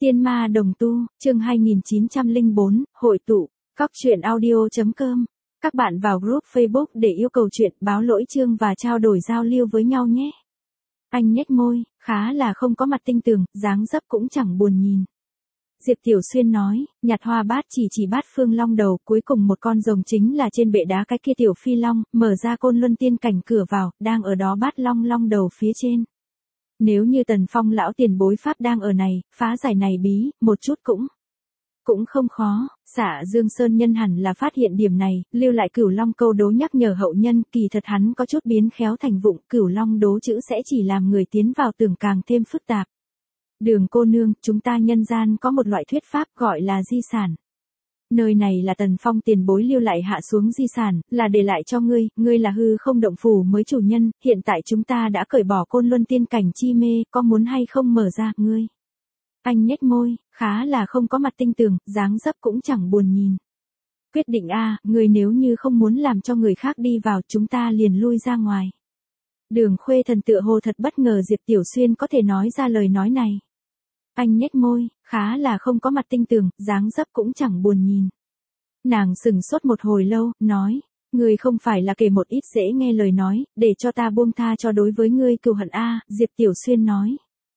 Tiên ma đồng tu, chương 2904, hội tụ, Cóc truyện audio.com. Các bạn vào group Facebook để yêu cầu chuyện, báo lỗi chương và trao đổi giao lưu với nhau nhé. Anh nhếch môi, khá là không có mặt tinh tường, dáng dấp cũng chẳng buồn nhìn. Diệp Tiểu Xuyên nói, nhặt hoa bát chỉ bát phương long đầu, cuối cùng một con rồng chính là trên bệ đá cái kia tiểu phi long, mở ra Côn Luân tiên cảnh cửa vào, đang ở đó bát long đầu phía trên. Nếu như Tần Phong lão tiền bối pháp đang ở này, phá giải này bí, một chút cũng không khó. Xạ Dương Sơn nhân hẳn là phát hiện điểm này, lưu lại Cửu Long câu đố nhắc nhở hậu nhân, kỳ thật hắn có chút biến khéo thành vụng, Cửu Long đố chữ sẽ chỉ làm người tiến vào tưởng càng thêm phức tạp. Đường cô nương, chúng ta nhân gian có một loại thuyết pháp gọi là di sản. Nơi này là Tần Phong tiền bối lưu lại hạ xuống di sản, là để lại cho ngươi là hư không động phủ mới chủ nhân, hiện tại chúng ta đã cởi bỏ Côn Luân tiên cảnh chi mê, có muốn hay không mở ra, ngươi. Anh nhếch môi, khá là không có mặt tinh tường, dáng dấp cũng chẳng buồn nhìn. Quyết định a, ngươi nếu như không muốn làm cho người khác đi vào, chúng ta liền lui ra ngoài. Đường Khuê Thần tựa hồ thật bất ngờ Diệp Tiểu Xuyên có thể nói ra lời nói này. Anh nhếch môi, khá là không có mặt tinh tường, dáng dấp cũng chẳng buồn nhìn. Nàng sững sốt một hồi lâu, nói, ngươi không phải là kể một ít dễ nghe lời nói, để cho ta buông tha cho đối với ngươi cừu hận a, Diệp Tiểu Xuyên nói.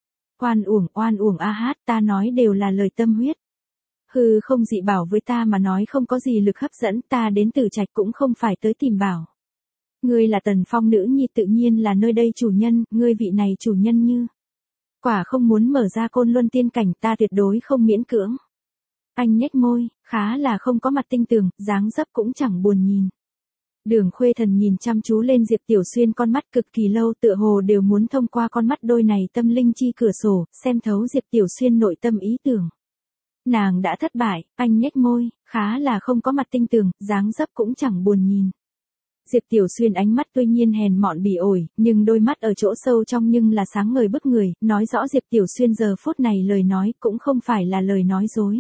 Oan uổng a hát, ta nói đều là lời tâm huyết. Hư không dị bảo với ta mà nói không có gì lực hấp dẫn, ta đến Tử Trạch cũng không phải tới tìm bảo. Ngươi là Tần Phong nữ nhi tự nhiên là nơi đây chủ nhân, ngươi vị này chủ nhân như quả không muốn mở ra Côn Luân tiên cảnh, ta tuyệt đối không miễn cưỡng. Anh nhếch môi, khá là không có mặt tinh tường, dáng dấp cũng chẳng buồn nhìn. Đường Khuê Thần nhìn chăm chú lên Diệp Tiểu Xuyên con mắt cực kỳ lâu, tựa hồ đều muốn thông qua con mắt đôi này tâm linh chi cửa sổ, xem thấu Diệp Tiểu Xuyên nội tâm ý tưởng. Nàng đã thất bại, anh nhếch môi, khá là không có mặt tinh tường, dáng dấp cũng chẳng buồn nhìn. Diệp Tiểu Xuyên ánh mắt tuy nhiên hèn mọn bỉ ổi, nhưng đôi mắt ở chỗ sâu trong nhưng là sáng ngời bức người, nói rõ Diệp Tiểu Xuyên giờ phút này lời nói cũng không phải là lời nói dối.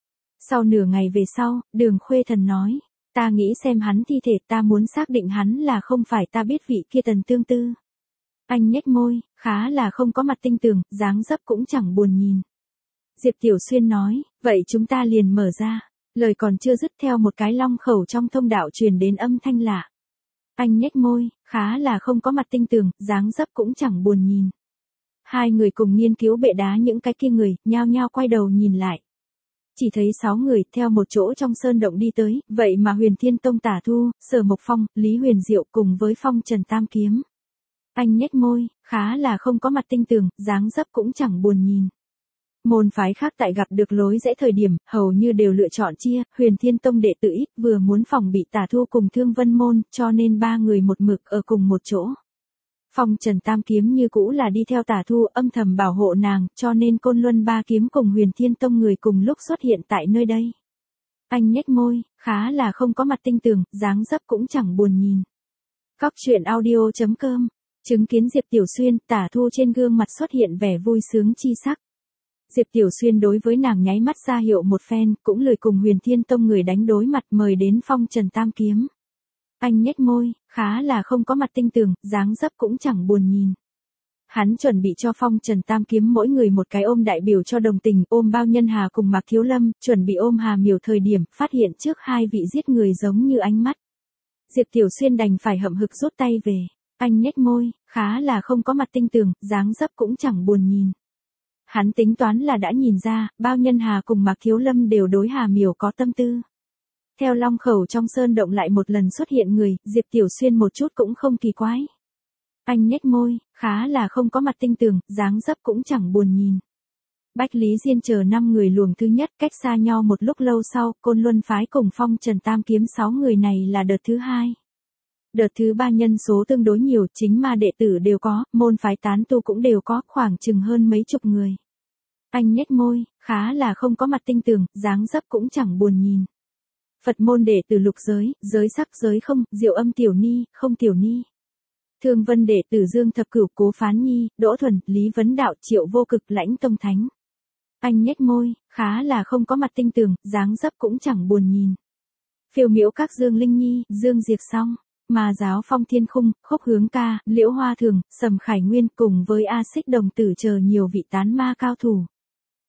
Sau nửa ngày về sau, Đường Khuê Thần nói, ta nghĩ xem hắn thi thể, ta muốn xác định hắn là không phải ta biết vị kia Tần Tương Tư. Anh nhếch môi, khá là không có mặt tinh tường, dáng dấp cũng chẳng buồn nhìn. Diệp Tiểu Xuyên nói, vậy chúng ta liền mở ra. Lời còn chưa dứt, theo một cái long khẩu trong thông đạo truyền đến âm thanh lạ. Anh nhếch môi, khá là không có mặt tinh tường, dáng dấp cũng chẳng buồn nhìn. Hai người cùng nghiên cứu bệ đá những cái kia người, nhao nhao quay đầu nhìn lại. Chỉ thấy 6 người theo một chỗ trong sơn động đi tới, vậy mà Huyền Thiên Tông Tả Thu, Sở Mộc Phong, Lý Huyền Diệu cùng với Phong Trần Tam Kiếm. Anh nhếch môi, khá là không có mặt tinh tường, dáng dấp cũng chẳng buồn nhìn. Môn phái khác tại gặp được lối rẽ thời điểm, hầu như đều lựa chọn chia, Huyền Thiên Tông đệ tử ít vừa muốn phòng bị Tả Thu cùng Thương Vân Môn, cho nên 3 người một mực ở cùng một chỗ. Phong Trần Tam Kiếm như cũ là đi theo Tả Thu âm thầm bảo hộ nàng, cho nên Côn Luân 3 kiếm cùng Huyền Thiên Tông người cùng lúc xuất hiện tại nơi đây. Anh nhếch môi, khá là không có mặt tinh tường, dáng dấp cũng chẳng buồn nhìn. Cóc truyện audio.com, chứng kiến Diệp Tiểu Xuyên, Tả Thu trên gương mặt xuất hiện vẻ vui sướng chi sắc. Diệp Tiểu Xuyên đối với nàng nháy mắt ra hiệu một phen, cũng lười cùng Huyền Thiên Tông người đánh đối mặt, mời đến Phong Trần Tam Kiếm. Anh nhếch môi, khá là không có mặt tinh tường, dáng dấp cũng chẳng buồn nhìn. Hắn chuẩn bị cho Phong Trần Tam Kiếm mỗi người một cái ôm đại biểu cho đồng tình, ôm Bao Nhân Hà cùng Mạc Thiếu Lâm, chuẩn bị ôm Hà Miểu thời điểm, phát hiện trước hai vị giết người giống như ánh mắt. Diệp Tiểu Xuyên đành phải hậm hực rút tay về. Anh nhếch môi, khá là không có mặt tinh tường, dáng dấp cũng chẳng buồn nhìn. Hắn tính toán là đã nhìn ra, Bao Nhân Hà cùng Mạc Thiếu Lâm đều đối Hà Miểu có tâm tư. Theo long khẩu trong sơn động lại một lần xuất hiện người, Diệp Tiểu Xuyên một chút cũng không kỳ quái. Anh nhếch môi, khá là không có mặt tinh tường, dáng dấp cũng chẳng buồn nhìn. Bách Lý Diên chờ 5 người luồng thứ nhất, cách xa nhau một lúc lâu sau, Côn Luân phái cùng Phong Trần Tam Kiếm 6 người này là đợt thứ 2. Đợt thứ 3 nhân số tương đối nhiều, chính ma đệ tử đều có, môn phái tán tu cũng đều có, khoảng chừng hơn mấy chục người. Anh nhếch môi, khá là không có mặt tinh tường, dáng dấp cũng chẳng buồn nhìn. Phật môn đệ tử lục giới, giới sắc giới không, Diệu Âm Tiểu Ni, không Tiểu Ni. Thương Vân đệ tử Dương Thập Cửu, Cố Phán Nhi, Đỗ Thuần, Lý Vấn Đạo, Triệu Vô Cực, Lãnh Tông Thánh. Anh nhếch môi, khá là không có mặt tinh tường, dáng dấp cũng chẳng buồn nhìn. Phiêu Miễu Các Dương Linh Nhi, Dương Diệt Song, Ma Giáo Phong Thiên Khung, Khúc Hướng Ca, Liễu Hoa Thường, Sầm Khải Nguyên cùng với A Xích Đồng Tử chờ nhiều vị tán ma cao thủ.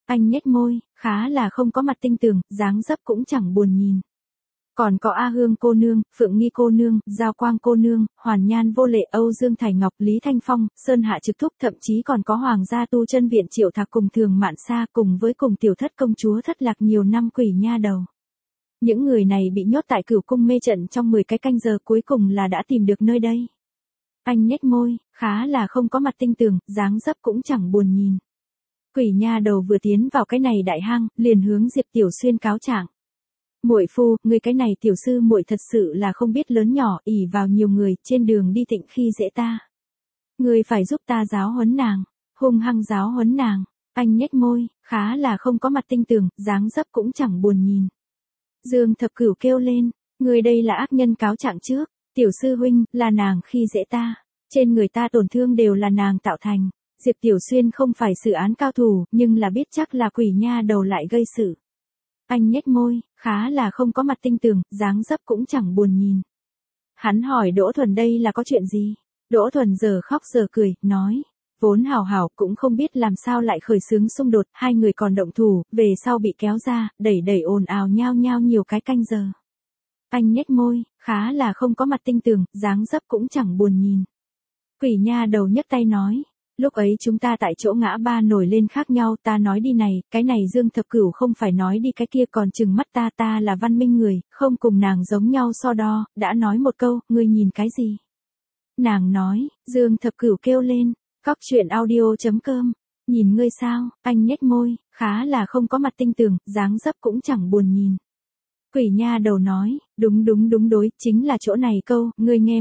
Anh nhếch môi, khá là không có mặt tinh tường, dáng dấp cũng chẳng buồn nhìn. Còn có A Hương cô nương, Phượng Nghi cô nương, Giao Quang cô nương, Hoàn Nhan vô lệ, Âu Dương Thải Ngọc, Lý Thanh Phong, Sơn Hạ Trực Thúc, thậm chí còn có Hoàng gia tu chân viện Triệu Thạc cùng Thường Mạn Sa cùng với cùng tiểu thất công chúa thất lạc nhiều năm quỷ nha đầu. Những người này bị nhốt tại Cửu cung mê trận trong 10 cái canh giờ cuối cùng là đã tìm được nơi đây. Anh nhếch môi, khá là không có mặt tinh tường, dáng dấp cũng chẳng buồn nhìn. Quỷ nha đầu vừa tiến vào cái này đại hang, liền hướng Diệp Tiểu Xuyên cáo trạng. Muội phu, người cái này tiểu sư muội thật sự là không biết lớn nhỏ, ỷ vào nhiều người, trên đường đi tịnh khi dễ ta. Người phải giúp ta giáo huấn nàng, hung hăng giáo huấn nàng. Anh nhếch môi, khá là không có mặt tinh tường, dáng dấp cũng chẳng buồn nhìn. Dương Thập Cửu kêu lên, người đây là ác nhân cáo trạng trước, tiểu sư huynh, là nàng khi dễ ta, trên người ta tổn thương đều là nàng tạo thành. Diệp Tiểu Xuyên không phải xử án cao thủ, nhưng là biết chắc là quỷ nha đầu lại gây sự. Anh nhếch môi, khá là không có mặt tinh tường, dáng dấp cũng chẳng buồn nhìn. Hắn hỏi Đỗ Thuần đây là có chuyện gì? Đỗ Thuần giờ khóc giờ cười, nói. Vốn hảo hảo cũng không biết làm sao lại khởi xướng xung đột, hai người còn động thủ, về sau bị kéo ra, đẩy ồn ào nhao nhao nhiều cái canh giờ. Anh nhếch môi, khá là không có mặt tinh tường, dáng dấp cũng chẳng buồn nhìn. Quỷ nha đầu nhấc tay nói. Lúc ấy chúng ta tại chỗ ngã ba nổi lên khác nhau, ta nói đi này, cái này Dương Thập Cửu không phải nói đi cái kia còn chừng mắt ta là văn minh người, không cùng nàng giống nhau so đo, đã nói một câu, ngươi nhìn cái gì? Nàng nói, Dương Thập Cửu kêu lên, cóc truyện audio.com, nhìn ngươi sao, anh nhếch môi, khá là không có mặt tinh tường, dáng dấp cũng chẳng buồn nhìn. Quỷ nha đầu nói, đúng đối, chính là chỗ này câu, ngươi nghe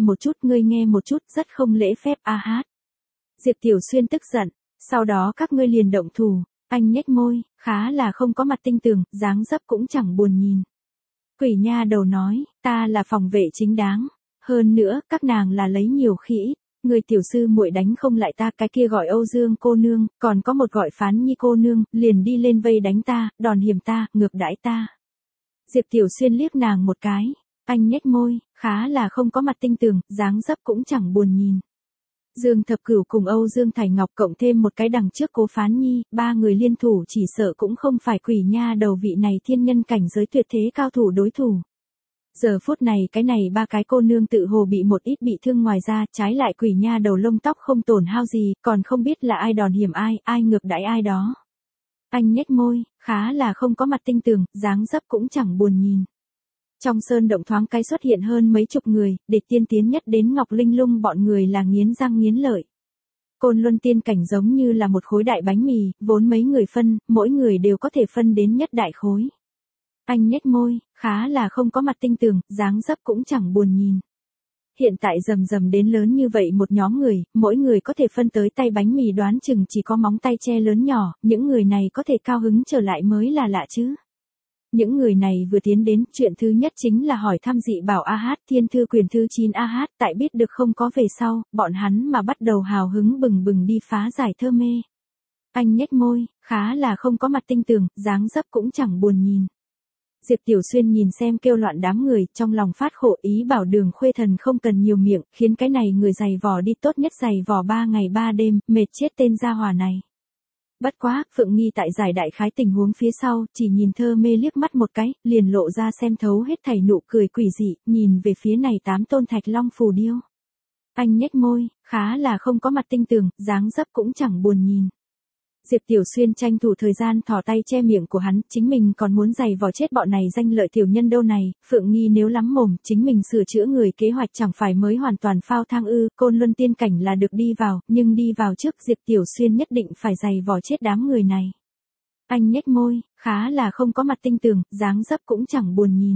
một chút, rất không lễ phép a hát. Diệp Tiểu Xuyên tức giận, sau đó các ngươi liền động thủ, anh nhếch môi, khá là không có mặt tinh tường, dáng dấp cũng chẳng buồn nhìn. Quỷ nha đầu nói, ta là phòng vệ chính đáng, hơn nữa, các nàng là lấy nhiều khi ít, người tiểu sư muội đánh không lại ta, cái kia gọi Âu Dương cô nương, còn có một gọi Phán Nhi cô nương, liền đi lên vây đánh ta, đòn hiểm ta, ngược đãi ta. Diệp Tiểu Xuyên liếc nàng một cái, anh nhếch môi, khá là không có mặt tinh tường, dáng dấp cũng chẳng buồn nhìn. Dương Thập Cửu cùng Âu Dương Thải Ngọc cộng thêm một cái đằng trước Cố Phán Nhi, ba người liên thủ chỉ sợ cũng không phải quỷ nha đầu vị này thiên nhân cảnh giới tuyệt thế cao thủ đối thủ. Giờ phút này cái này ba cái cô nương tự hồ bị một ít bị thương, ngoài ra trái lại quỷ nha đầu lông tóc không tổn hao gì, còn không biết là ai đòn hiểm ai ngược đãi ai đó. Anh nhếch môi, khá là không có mặt tinh tường, dáng dấp cũng chẳng buồn nhìn. Trong sơn động thoáng cái xuất hiện hơn mấy chục người, để tiên tiến nhất đến Ngọc Linh Lung bọn người là nghiến răng nghiến lợi. Côn Luân tiên cảnh giống như là một khối đại bánh mì, vốn mấy người phân, mỗi người đều có thể phân đến nhất đại khối. Anh nhếch môi, khá là không có mặt tinh tường, dáng dấp cũng chẳng buồn nhìn. Hiện tại rầm đến lớn như vậy một nhóm người, mỗi người có thể phân tới tay bánh mì đoán chừng chỉ có móng tay che lớn nhỏ, những người này có thể cao hứng trở lại mới là lạ chứ. Những người này vừa tiến đến, chuyện thứ nhất chính là hỏi thăm dị bảo A-hát, thiên thư quyền thứ 9 A-hát, tại biết được không có về sau, bọn hắn mà bắt đầu hào hứng bừng đi phá giải thơ mê. Anh nhếch môi, khá là không có mặt tinh tường, dáng dấp cũng chẳng buồn nhìn. Diệp Tiểu Xuyên nhìn xem kêu loạn đám người, trong lòng phát khổ, ý bảo Đường Khuê Thần không cần nhiều miệng, khiến cái này người giày vò đi, tốt nhất giày vò 3 ngày 3 đêm, mệt chết tên gia hỏa này. Bất quá, Phượng Nghi tại giải đại khái tình huống phía sau, chỉ nhìn thơ mê liếc mắt một cái, liền lộ ra xem thấu hết thảy nụ cười quỷ dị, nhìn về phía này 8 tôn thạch long phù điêu. Anh nhếch môi, khá là không có mặt tinh tường, dáng dấp cũng chẳng buồn nhìn. Diệp Tiểu Xuyên tranh thủ thời gian thò tay che miệng của hắn, chính mình còn muốn giày vò chết bọn này danh lợi tiểu nhân đâu này, Phượng Nghi nếu lắm mồm, chính mình sửa chữa người kế hoạch chẳng phải mới hoàn toàn phao thang ư, Côn Luân tiên cảnh là được đi vào, nhưng đi vào trước Diệp Tiểu Xuyên nhất định phải giày vò chết đám người này. Anh nhếch môi, khá là không có mặt tinh tường, dáng dấp cũng chẳng buồn nhìn.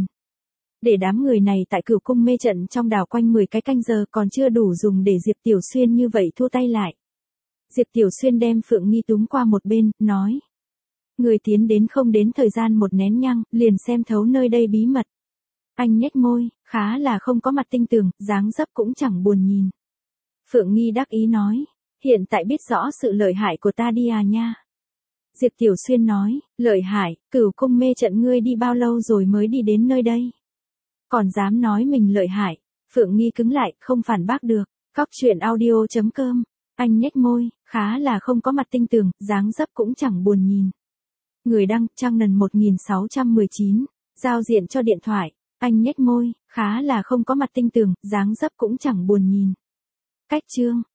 Để đám người này tại Cửu cung mê trận trong đảo quanh 10 cái canh giờ còn chưa đủ dùng để Diệp Tiểu Xuyên như vậy thua tay lại. Diệp Tiểu Xuyên đem Phượng Nghi túm qua một bên, nói. Người tiến đến không đến thời gian một nén nhang, liền xem thấu nơi đây bí mật. Anh nhếch môi, khá là không có mặt tinh tường, dáng dấp cũng chẳng buồn nhìn. Phượng Nghi đắc ý nói. Hiện tại biết rõ sự lợi hại của ta đi à nha. Diệp Tiểu Xuyên nói, lợi hại, Cửu cung mê trận ngươi đi bao lâu rồi mới đi đến nơi đây? Còn dám nói mình lợi hại. Phượng Nghi cứng lại, không phản bác được. Cóc truyện audio.com. Anh nhếch môi, khá là không có mặt tinh tường, dáng dấp cũng chẳng buồn nhìn. Người đăng, Trang Nần 1619. Giao diện cho điện thoại. Anh nhếch môi, khá là không có mặt tinh tường, dáng dấp cũng chẳng buồn nhìn. Cách chương.